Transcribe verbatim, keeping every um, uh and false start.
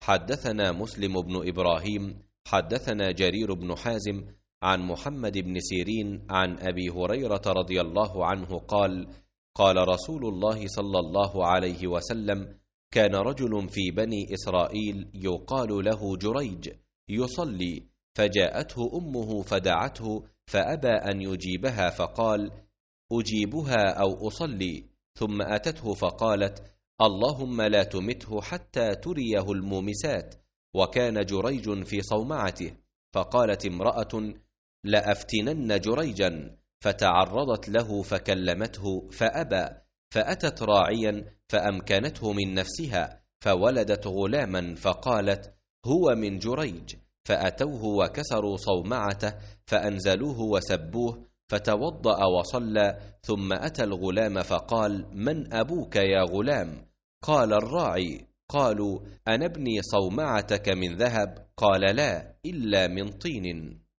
حدثنا مسلم بن إبراهيم حدثنا جرير بن حازم عن محمد بن سيرين عن أبي هريرة رضي الله عنه قال: قال رسول الله صلى الله عليه وسلم: كان رجل في بني إسرائيل يقال له جريج يصلي، فجاءته أمه فدعته فأبى أن يجيبها، فقال: أجيبها أو أصلي؟ ثم أتته فقالت: اللهم لا تمته حتى تريه المومسات. وكان جريج في صومعته، فقالت امرأة: لأفتنن جريجا، فتعرضت له فكلمته فأبى، فأتت راعيا فأمكنته من نفسها، فولدت غلاما، فقالت: هو من جريج. فأتوه وكسروا صومعته فأنزلوه وسبوه، فتوضأ وصلى، ثم أتى الغلام فقال: من أبوك يا غلام؟ قال: الراعي. قالوا: أنبني صومعتك من ذهب؟ قال: لا، إلا من طين.